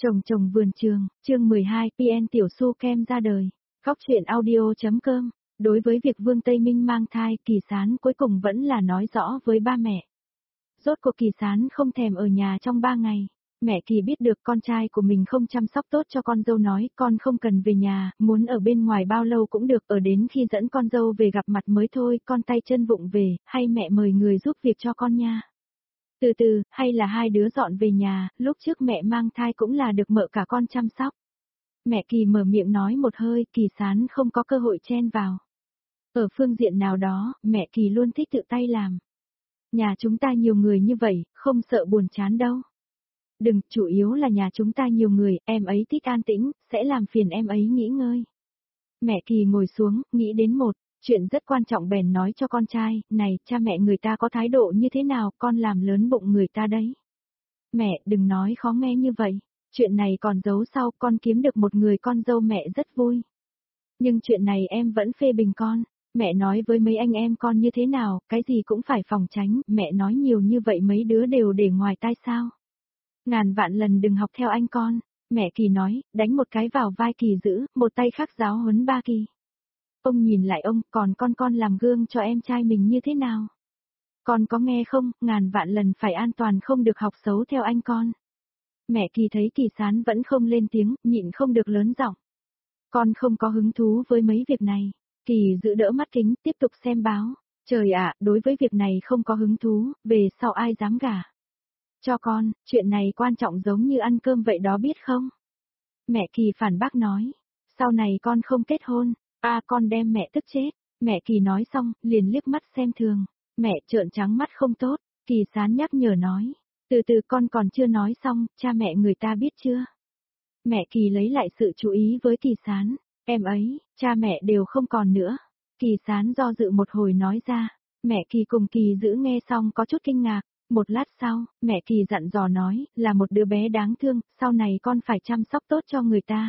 Trồng trồng vườn trường, chương 12, PN Tiểu Su Kem ra đời. Góc truyện audio.com. Đối với việc Vương Tây Minh mang thai, Kỳ Sán cuối cùng vẫn là nói rõ với ba mẹ. Rốt cuộc Kỳ Sán không thèm ở nhà trong 3 ngày. Mẹ Kỳ biết được con trai của mình không chăm sóc tốt cho con dâu nói con không cần về nhà, muốn ở bên ngoài bao lâu cũng được, ở đến khi dẫn con dâu về gặp mặt mới thôi, con tay chân vụng về, hay mẹ mời người giúp việc cho con nha. Từ từ, hay là hai đứa dọn về nhà, lúc trước mẹ mang thai cũng là được mợ cả con chăm sóc. Mẹ Kỳ mở miệng nói một hơi, Kỳ Sán không có cơ hội chen vào. Ở phương diện nào đó, mẹ Kỳ luôn thích tự tay làm. Nhà chúng ta nhiều người như vậy, không sợ buồn chán đâu. Đừng, chủ yếu là nhà chúng ta nhiều người, em ấy thích an tĩnh, sẽ làm phiền em ấy nghỉ ngơi. Mẹ Kỳ ngồi xuống, nghĩ đến một chuyện rất quan trọng bèn nói cho con trai, này, cha mẹ người ta có thái độ như thế nào, con làm lớn bụng người ta đấy. Mẹ, đừng nói khó nghe như vậy, chuyện này còn giấu sau, con kiếm được một người con dâu mẹ rất vui. Nhưng chuyện này em vẫn phê bình con, mẹ nói với mấy anh em con như thế nào, cái gì cũng phải phòng tránh, mẹ nói nhiều như vậy mấy đứa đều để ngoài tai sao. Ngàn vạn lần đừng học theo anh con, mẹ Kỳ nói, đánh một cái vào vai Kỳ Dữ, một tay khác giáo huấn ba Kỳ. Ông nhìn lại ông, còn con làm gương cho em trai mình như thế nào? Con có nghe không, ngàn vạn lần phải an toàn không được học xấu theo anh con. Mẹ Kỳ thấy Kỳ Sán vẫn không lên tiếng, nhịn không được lớn giọng. Con không có hứng thú với mấy việc này. Kỳ Dữ đỡ mắt kính, tiếp tục xem báo. Trời ạ, đối với việc này không có hứng thú, về sau ai dám gả. Cho con, chuyện này quan trọng giống như ăn cơm vậy đó biết không? Mẹ Kỳ phản bác nói. Sau này con không kết hôn. Con đem mẹ tức chết. Mẹ Kỳ nói xong, liền liếc mắt xem thường. Mẹ trợn trắng mắt không tốt, Kỳ Sán nhắc nhở nói. Từ từ con còn chưa nói xong, cha mẹ người ta biết chưa? Mẹ Kỳ lấy lại sự chú ý với Kỳ Sán. Em ấy, cha mẹ đều không còn nữa. Kỳ Sán do dự một hồi nói ra. Mẹ Kỳ cùng Kỳ Dữ nghe xong có chút kinh ngạc. Một lát sau, mẹ Kỳ dặn dò nói, là một đứa bé đáng thương, sau này con phải chăm sóc tốt cho người ta.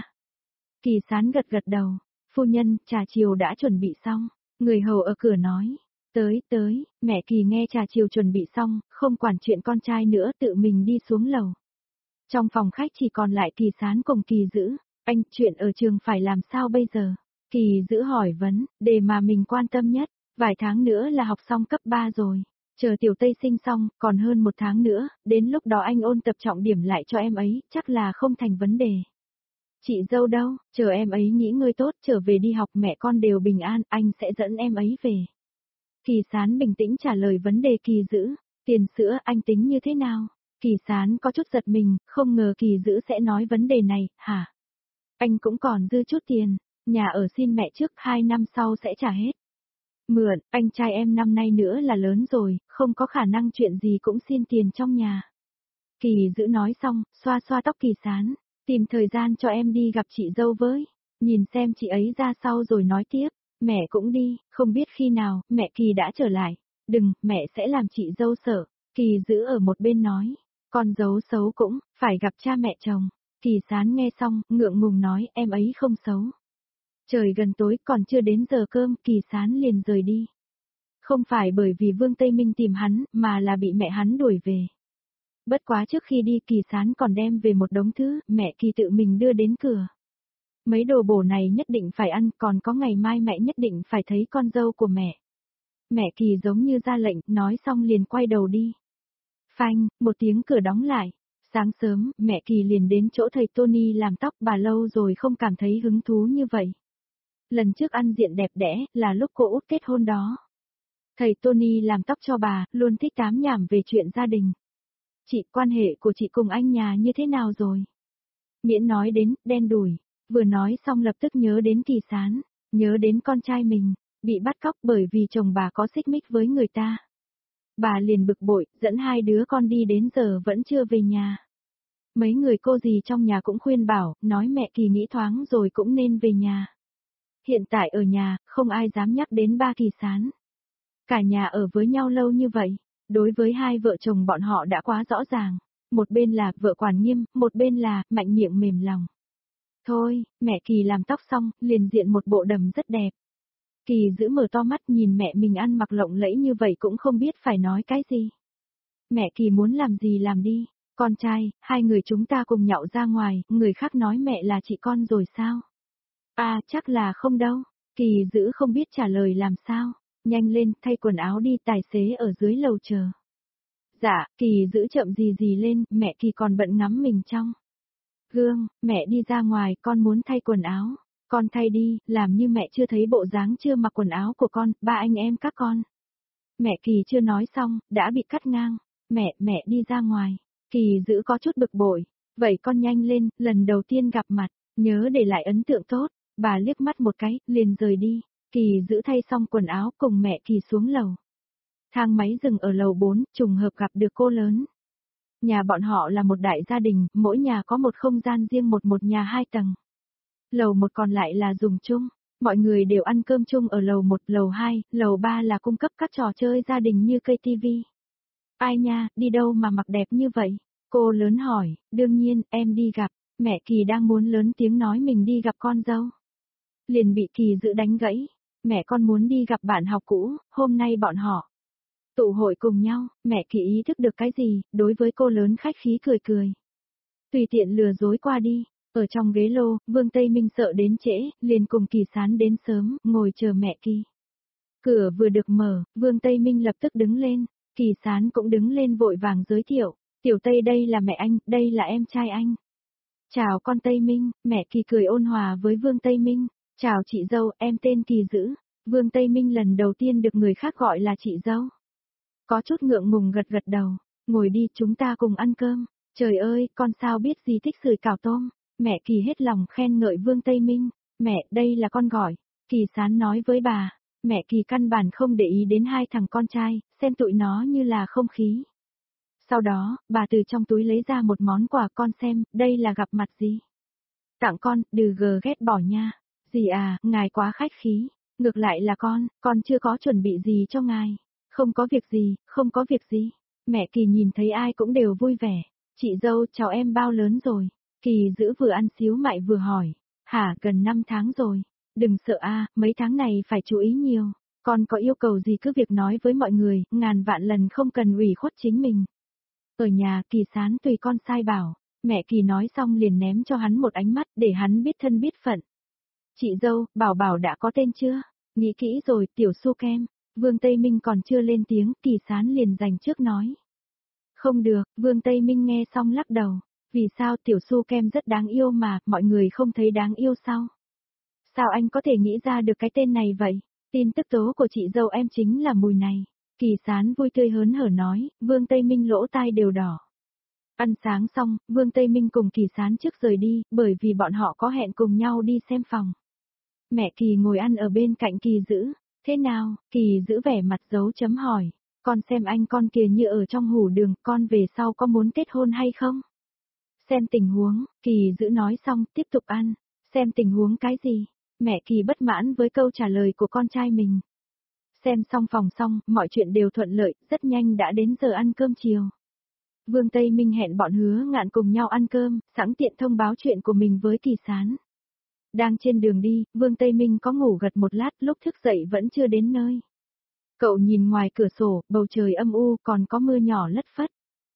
Kỳ Sán gật gật đầu. Phu nhân, trà chiều đã chuẩn bị xong. Người hầu ở cửa nói. Tới, mẹ Kỳ nghe trà chiều chuẩn bị xong, không quản chuyện con trai nữa tự mình đi xuống lầu. Trong phòng khách chỉ còn lại Kỳ Sán cùng Kỳ Dữ. Anh, chuyện ở trường phải làm sao bây giờ? Kỳ Dữ hỏi vấn, đề mà mình quan tâm nhất. Vài tháng nữa là học xong cấp 3 rồi. Chờ Tiểu Tây sinh xong, còn hơn 1 tháng nữa, đến lúc đó anh ôn tập trọng điểm lại cho em ấy, chắc là không thành vấn đề. Chị dâu đâu, chờ em ấy nghỉ ngơi tốt, trở về đi học mẹ con đều bình an, anh sẽ dẫn em ấy về. Kỳ Sán bình tĩnh trả lời vấn đề Kỳ Dữ, tiền sữa anh tính như thế nào? Kỳ Sán có chút giật mình, không ngờ Kỳ Dữ sẽ nói vấn đề này, hả? Anh cũng còn dư chút tiền, nhà ở xin mẹ trước 2 năm sau sẽ trả hết. Mượn, anh trai em năm nay nữa là lớn rồi, không có khả năng chuyện gì cũng xin tiền trong nhà. Kỳ Dữ nói xong, xoa xoa tóc Kỳ Sán, tìm thời gian cho em đi gặp chị dâu với, nhìn xem chị ấy ra sau rồi nói tiếp, mẹ cũng đi, không biết khi nào, mẹ Kỳ đã trở lại, đừng, mẹ sẽ làm chị dâu sợ, Kỳ Dữ ở một bên nói, con dâu xấu cũng, phải gặp cha mẹ chồng, Kỳ Sán nghe xong, ngượng ngùng nói em ấy không xấu. Trời gần tối còn chưa đến giờ cơm, Kỳ Sán liền rời đi. Không phải bởi vì Vương Tây Minh tìm hắn, mà là bị mẹ hắn đuổi về. Bất quá trước khi đi Kỳ Sán còn đem về một đống thứ, mẹ Kỳ tự mình đưa đến cửa. Mấy đồ bổ này nhất định phải ăn, còn có ngày mai mẹ nhất định phải thấy con dâu của mẹ. Mẹ Kỳ giống như ra lệnh, nói xong liền quay đầu đi. Phanh, một tiếng cửa đóng lại. Sáng sớm, mẹ Kỳ liền đến chỗ thầy Tony làm tóc, bà lâu rồi không cảm thấy hứng thú như vậy. Lần trước ăn diện đẹp đẽ, là lúc cô út kết hôn đó. Thầy Tony làm tóc cho bà, luôn thích tám nhảm về chuyện gia đình. Chị, quan hệ của chị cùng anh nhà như thế nào rồi? Miễn nói đến, đen đủi. Vừa nói xong lập tức nhớ đến Kỳ Sán, nhớ đến con trai mình, bị bắt cóc bởi vì chồng bà có xích mích với người ta. Bà liền bực bội, dẫn hai đứa con đi đến giờ vẫn chưa về nhà. Mấy người cô dì trong nhà cũng khuyên bảo, nói mẹ Kỳ nghĩ thoáng rồi cũng nên về nhà. Hiện tại ở nhà, không ai dám nhắc đến ba Kỳ Sán. Cả nhà ở với nhau lâu như vậy, đối với hai vợ chồng bọn họ đã quá rõ ràng. Một bên là vợ quản nghiêm, một bên là mạnh miệng mềm lòng. Thôi, mẹ Kỳ làm tóc xong, liền diện một bộ đầm rất đẹp. Kỳ Dữ mở to mắt nhìn mẹ mình ăn mặc lộng lẫy như vậy cũng không biết phải nói cái gì. Mẹ Kỳ muốn làm gì làm đi, Con trai, hai người chúng ta cùng nhậu ra ngoài, người khác nói mẹ là chị con rồi sao? À, chắc là không đâu. Kỳ Dữ không biết trả lời làm sao. Nhanh lên, thay quần áo đi, tài xế ở dưới lầu chờ. Dạ, Kỳ Dữ chậm gì gì lên, mẹ Kỳ còn bận ngắm mình trong gương, mẹ đi ra ngoài, con muốn thay quần áo. Con thay đi, làm như mẹ chưa thấy bộ dáng chưa mặc quần áo của con, ba anh em các con. Mẹ Kỳ chưa nói xong, đã bị cắt ngang. Mẹ đi ra ngoài. Kỳ Dữ có chút bực bội. Vậy con nhanh lên, lần đầu tiên gặp mặt, nhớ để lại ấn tượng tốt. Bà liếc mắt một cái, liền rời đi. Kỳ Dữ thay xong quần áo cùng mẹ Kỳ xuống lầu. Thang máy dừng ở lầu 4, trùng hợp gặp được cô lớn. Nhà bọn họ là một đại gia đình, mỗi nhà có một không gian riêng, một nhà 2 tầng. Lầu 1 còn lại là dùng chung. Mọi người đều ăn cơm chung ở lầu 1, lầu 2, lầu 3 là cung cấp các trò chơi gia đình như cây tivi. Ai nha, đi đâu mà mặc đẹp như vậy? Cô lớn hỏi, đương nhiên, em đi gặp. Mẹ Kỳ đang muốn lớn tiếng nói mình đi gặp con dâu. Liền bị Kỳ Dữ đánh gãy. Mẹ con muốn đi gặp bạn học cũ, hôm nay bọn họ tụ hội cùng nhau, mẹ Kỳ ý thức được cái gì, đối với cô lớn khách khí cười cười. Tùy tiện lừa dối qua đi. Ở trong ghế lô, Vương Tây Minh sợ đến trễ, liền cùng Kỳ Sán đến sớm, ngồi chờ mẹ Kỳ. Cửa vừa được mở, Vương Tây Minh lập tức đứng lên, Kỳ Sán cũng đứng lên vội vàng giới thiệu, Tiểu Tây đây là mẹ anh, đây là em trai anh. Chào con Tây Minh, mẹ Kỳ cười ôn hòa với Vương Tây Minh, chào chị dâu, em tên Kỳ Dữ. Vương Tây Minh lần đầu tiên được người khác gọi là chị dâu. Có chút ngượng ngùng gật gật đầu, ngồi đi chúng ta cùng ăn cơm. Trời ơi, con sao biết gì thích sưởi cảo tôm. Mẹ Kỳ hết lòng khen ngợi Vương Tây Minh. Mẹ, đây là con gọi. Kỳ Sán nói với bà. Mẹ Kỳ căn bản không để ý đến hai thằng con trai, xem tụi nó như là không khí. Sau đó, bà từ trong túi lấy ra một món quà, con xem, đây là gặp mặt gì. Tặng con, đừng ghét bỏ nha. Dì à, ngài quá khách khí. Ngược lại là con chưa có chuẩn bị gì cho ngài. Không có việc gì, không có việc gì. Mẹ Kỳ nhìn thấy ai cũng đều vui vẻ. Chị dâu, cháu em bao lớn rồi? Kỳ Dữ vừa ăn xíu mại vừa hỏi. Hả, gần 5 tháng rồi. Đừng sợ a, mấy tháng này phải chú ý nhiều. Con có yêu cầu gì cứ việc nói với mọi người, ngàn vạn lần không cần ủy khuất chính mình. Ở nhà, Kỳ Sán tùy con sai bảo. Mẹ Kỳ nói xong liền ném cho hắn một ánh mắt để hắn biết thân biết phận. Chị dâu, Bảo Bảo đã có tên chưa? Nghĩ kỹ rồi, Tiểu Su Kem. Vương Tây Minh còn chưa lên tiếng, Kỳ Sán liền giành trước nói. Không được, Vương Tây Minh nghe xong lắc đầu. Vì sao Tiểu Su Kem rất đáng yêu mà, mọi người không thấy đáng yêu sao? Sao anh có thể nghĩ ra được cái tên này vậy? Tin tức tố của chị dâu em chính là mùi này. Kỳ Sán vui tươi hớn hở nói, Vương Tây Minh lỗ tai đều đỏ. Ăn sáng xong, Vương Tây Minh cùng Kỳ Sán trước rời đi, bởi vì bọn họ có hẹn cùng nhau đi xem phòng. Mẹ Kỳ ngồi ăn ở bên cạnh Kỳ Dữ. Thế nào? Kỳ Dữ vẻ mặt dấu chấm hỏi. Con xem anh con kìa như ở trong hủ đường, con về sau có muốn kết hôn hay không? Xem tình huống, Kỳ Dữ nói xong, tiếp tục ăn. Xem tình huống cái gì? Mẹ Kỳ bất mãn với câu trả lời của con trai mình. Xem xong phòng xong, mọi chuyện đều thuận lợi, rất nhanh đã đến giờ ăn cơm chiều. Vương Tây Minh hẹn bọn Hứa Ngạn cùng nhau ăn cơm, sẵn tiện thông báo chuyện của mình với Kỳ Sán. Đang trên đường đi, Vương Tây Minh có ngủ gật một lát, lúc thức dậy vẫn chưa đến nơi. Cậu nhìn ngoài cửa sổ, bầu trời âm u, còn có mưa nhỏ lất phất.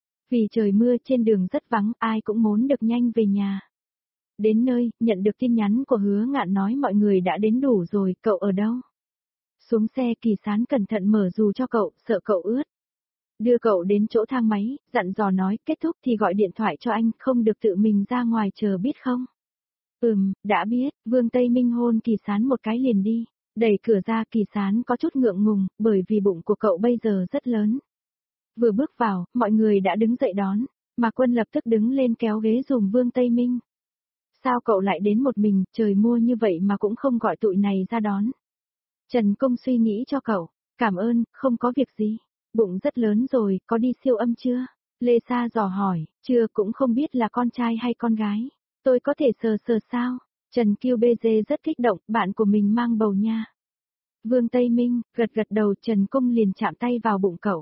Vì trời mưa trên đường rất vắng, ai cũng muốn được nhanh về nhà. Đến nơi, nhận được tin nhắn của Hứa Ngạn nói mọi người đã đến đủ rồi, cậu ở đâu? Xuống xe, Kỳ Sán cẩn thận mở dù cho cậu, sợ cậu ướt. Đưa cậu đến chỗ thang máy, dặn dò nói, kết thúc thì gọi điện thoại cho anh, không được tự mình ra ngoài chờ biết không? Đã biết, Vương Tây Minh hôn Kỳ Sán một cái liền đi. Đẩy cửa ra, Kỳ Sán có chút ngượng ngùng, bởi vì bụng của cậu bây giờ rất lớn. Vừa bước vào, mọi người đã đứng dậy đón, mà Quân lập tức đứng lên kéo ghế dùm Vương Tây Minh. Sao cậu lại đến một mình, trời mưa như vậy mà cũng không gọi tụi này ra đón? Trần Công suy nghĩ cho cậu, cảm ơn, không có việc gì. Bụng rất lớn rồi, có đi siêu âm chưa? Lê Sa dò hỏi, chưa, cũng không biết là con trai hay con gái. Tôi có thể sờ sờ sao? Trần Kiêu BG rất kích động, bạn của mình mang bầu nha. Vương Tây Minh, gật gật đầu, Trần Công liền chạm tay vào bụng cậu.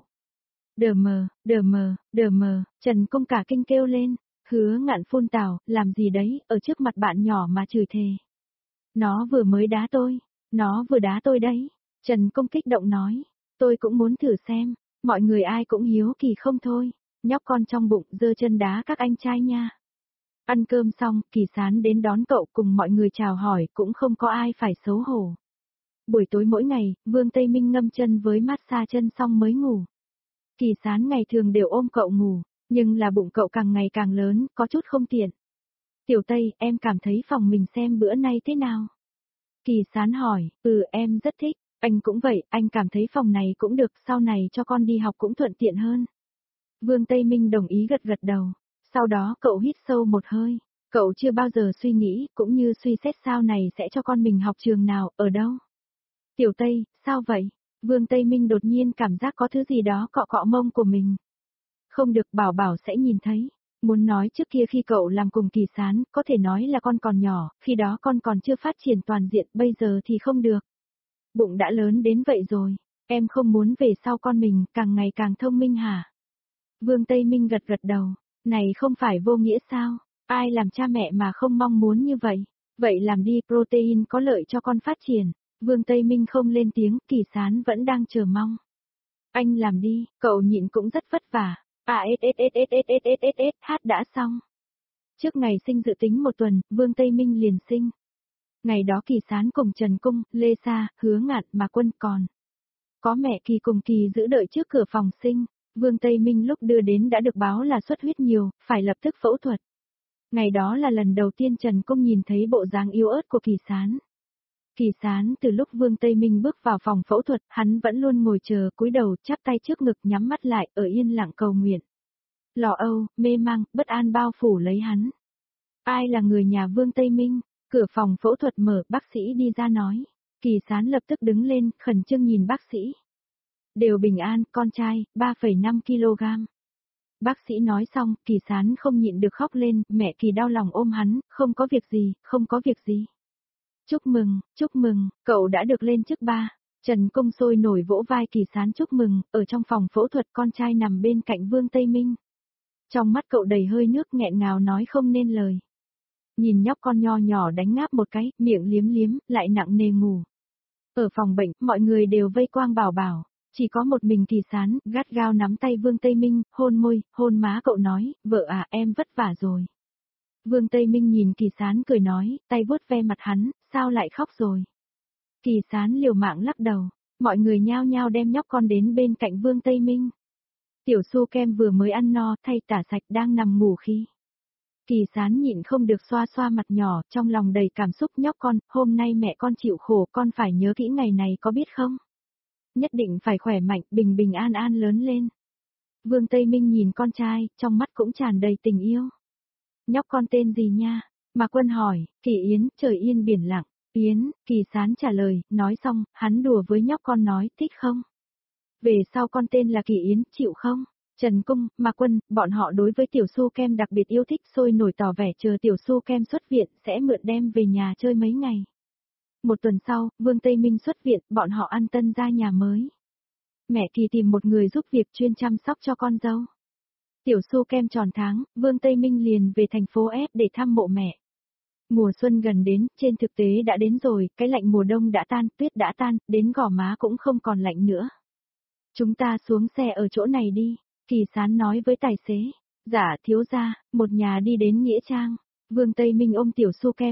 Đờ mờ, Trần Công cả kinh kêu lên. Hứa Ngạn phun tào, làm gì đấy, ở trước mặt bạn nhỏ mà chửi thề. Nó vừa mới đá tôi, nó vừa đá tôi đấy. Trần Công kích động nói, tôi cũng muốn thử xem, mọi người ai cũng hiếu kỳ không thôi. nhóc con trong bụng giơ chân đá các anh trai nha. Ăn cơm xong, Kỳ Sán đến đón cậu cùng mọi người chào hỏi cũng không có ai phải xấu hổ. Buổi tối mỗi ngày, Vương Tây Minh ngâm chân với massage chân xong mới ngủ. Kỳ Sán ngày thường đều ôm cậu ngủ, nhưng là bụng cậu càng ngày càng lớn, có chút không tiện. Tiểu Tây, em cảm thấy phòng mình xem bữa nay thế nào? Kỳ Sán hỏi, em rất thích, anh cũng vậy, anh cảm thấy phòng này cũng được, sau này cho con đi học cũng thuận tiện hơn. Vương Tây Minh đồng ý gật gật đầu, sau đó cậu hít sâu một hơi, cậu chưa bao giờ suy nghĩ, cũng như suy xét sau này sẽ cho con mình học trường nào, ở đâu. Tiểu Tây, sao vậy? Vương Tây Minh đột nhiên cảm giác có thứ gì đó cọ cọ mông của mình. Không được, Bảo Bảo sẽ nhìn thấy. Muốn nói trước kia khi cậu làm cùng Kỳ Sán, có thể nói là con còn nhỏ, khi đó con còn chưa phát triển toàn diện, bây giờ thì không được. Bụng đã lớn đến vậy rồi, em không muốn về sau con mình càng ngày càng thông minh hả? Vương Tây Minh gật gật đầu, này không phải vô nghĩa sao, ai làm cha mẹ mà không mong muốn như vậy, vậy làm đi, protein có lợi cho con phát triển. Vương Tây Minh không lên tiếng, Kỳ Sán vẫn đang chờ mong. Anh làm đi, cậu nhịn cũng rất vất vả. Hát đã xong. Trước ngày sinh dự tính một tuần, Vương Tây Minh liền sinh. Ngày đó Kỳ Sán cùng Trần Cung, Lê Sa, Hứa Ngạn mà Quân còn. Có mẹ Kỳ cùng Kỳ giữ đợi trước cửa phòng sinh. Vương Tây Minh lúc đưa đến đã được báo là xuất huyết nhiều, phải lập tức phẫu thuật. Ngày đó là lần đầu tiên Trần Cung nhìn thấy bộ dáng yếu ớt của Kỳ Sán. Kỳ Sán từ lúc Vương Tây Minh bước vào phòng phẫu thuật, hắn vẫn luôn ngồi chờ, cúi đầu, chắp tay trước ngực, nhắm mắt lại, ở yên lặng cầu nguyện. Lo âu, mê mang, bất an bao phủ lấy hắn. Ai là người nhà Vương Tây Minh? Cửa phòng phẫu thuật mở, bác sĩ đi ra nói. Kỳ Sán lập tức đứng lên, khẩn trương nhìn bác sĩ. Đều bình an, con trai, 3,5 kg. Bác sĩ nói xong, Kỳ Sán không nhịn được khóc lên, mẹ Kỳ đau lòng ôm hắn, không có việc gì, không có việc gì. Chúc mừng, cậu đã được lên chức 3. Trần Cung sôi nổi vỗ vai Kỳ Sán chúc mừng, ở trong phòng phẫu thuật con trai nằm bên cạnh Vương Tây Minh. Trong mắt cậu đầy hơi nước nghẹn ngào nói không nên lời. Nhìn nhóc con nho nhỏ đánh ngáp một cái, miệng liếm liếm, lại nặng nề ngủ. Ở phòng bệnh, mọi người đều vây quang Bảo Bảo, chỉ có một mình Kỳ Sán, gắt gao nắm tay Vương Tây Minh, hôn môi, hôn má cậu nói, vợ à em vất vả rồi. Vương Tây Minh nhìn Kỳ Sán cười nói, tay vuốt ve mặt hắn, sao lại khóc rồi. Kỳ Sán liều mạng lắc đầu, mọi người nhao nhao đem nhóc con đến bên cạnh Vương Tây Minh. Tiểu Su Kem vừa mới ăn no, thay tả sạch đang nằm ngủ khi. Kỳ Sán nhịn không được xoa xoa mặt nhỏ, trong lòng đầy cảm xúc nhóc con, hôm nay mẹ con chịu khổ con phải nhớ kỹ ngày này có biết không? Nhất định phải khỏe mạnh, bình bình an an lớn lên. Vương Tây Minh nhìn con trai, trong mắt cũng tràn đầy tình yêu. Nhóc con tên gì nha? Mạc Quân hỏi, Kỳ Yến, trời yên biển lặng. Yến, Kỳ Sán trả lời, nói xong, hắn đùa với nhóc con nói, thích không? Về sau con tên là Kỳ Yến, chịu không? Trần Cung, Mạc Quân, bọn họ đối với Tiểu Su Kem đặc biệt yêu thích sôi nổi tỏ vẻ chờ Tiểu Su Kem xuất viện sẽ mượn đem về nhà chơi mấy ngày. Một tuần sau, Vương Tây Minh xuất viện, bọn họ ăn tân gia nhà mới. Mẹ Kỳ tìm một người giúp việc chuyên chăm sóc cho con dâu. Tiểu Su Kem tròn tháng, Vương Tây Minh liền về thành phố S để thăm mộ mẹ. Mùa xuân gần đến, trên thực tế đã đến rồi, cái lạnh mùa đông đã tan, tuyết đã tan, đến gò má cũng không còn lạnh nữa. Chúng ta xuống xe ở chỗ này đi, Kỳ Sán nói với tài xế. Dạ thiếu gia, một nhà đi đến Nghĩa Trang. Vương Tây Minh ôm Tiểu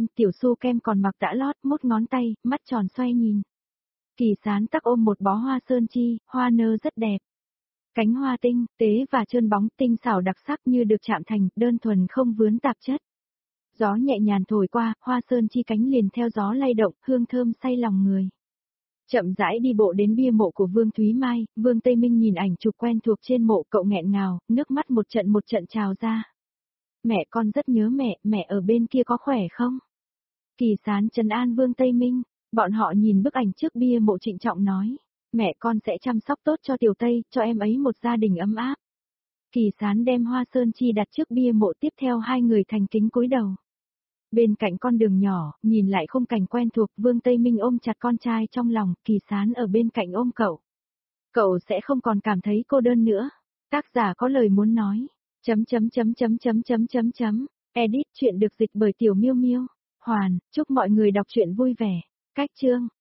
Su Kem còn mặc tã lót, mốt ngón tay, mắt tròn xoay nhìn. Kỳ Sán tắc ôm một bó hoa sơn chi, hoa nơ rất đẹp. Cánh hoa tinh, tế và trơn bóng, tinh xảo đặc sắc như được chạm thành, đơn thuần không vướng tạp chất. Gió nhẹ nhàng thổi qua, hoa sơn chi cánh liền theo gió lay động, hương thơm say lòng người. Chậm rãi đi bộ đến bia mộ của Vương Thúy Mai, Vương Tây Minh nhìn ảnh chụp quen thuộc trên mộ, cậu nghẹn ngào, nước mắt một trận trào ra. Mẹ con rất nhớ mẹ ở bên kia có khỏe không? Kỳ Sán trấn an Vương Tây Minh, bọn họ nhìn bức ảnh trước bia mộ trịnh trọng nói, mẹ con sẽ chăm sóc tốt cho Tiểu Tây, cho em ấy một gia đình ấm áp. Kỳ Sán đem hoa sơn chi đặt trước bia mộ, tiếp theo hai người thành kính cúi đầu. Bên cạnh con đường nhỏ, nhìn lại khung cảnh quen thuộc, Vương Tây Minh ôm chặt con trai trong lòng, Kỳ Sán ở bên cạnh ôm cậu. Cậu sẽ không còn cảm thấy cô đơn nữa. Tác giả có lời muốn nói. Edit truyện được dịch bởi Tiểu Miêu Miêu. Hoàn, chúc mọi người đọc truyện vui vẻ. Cách chương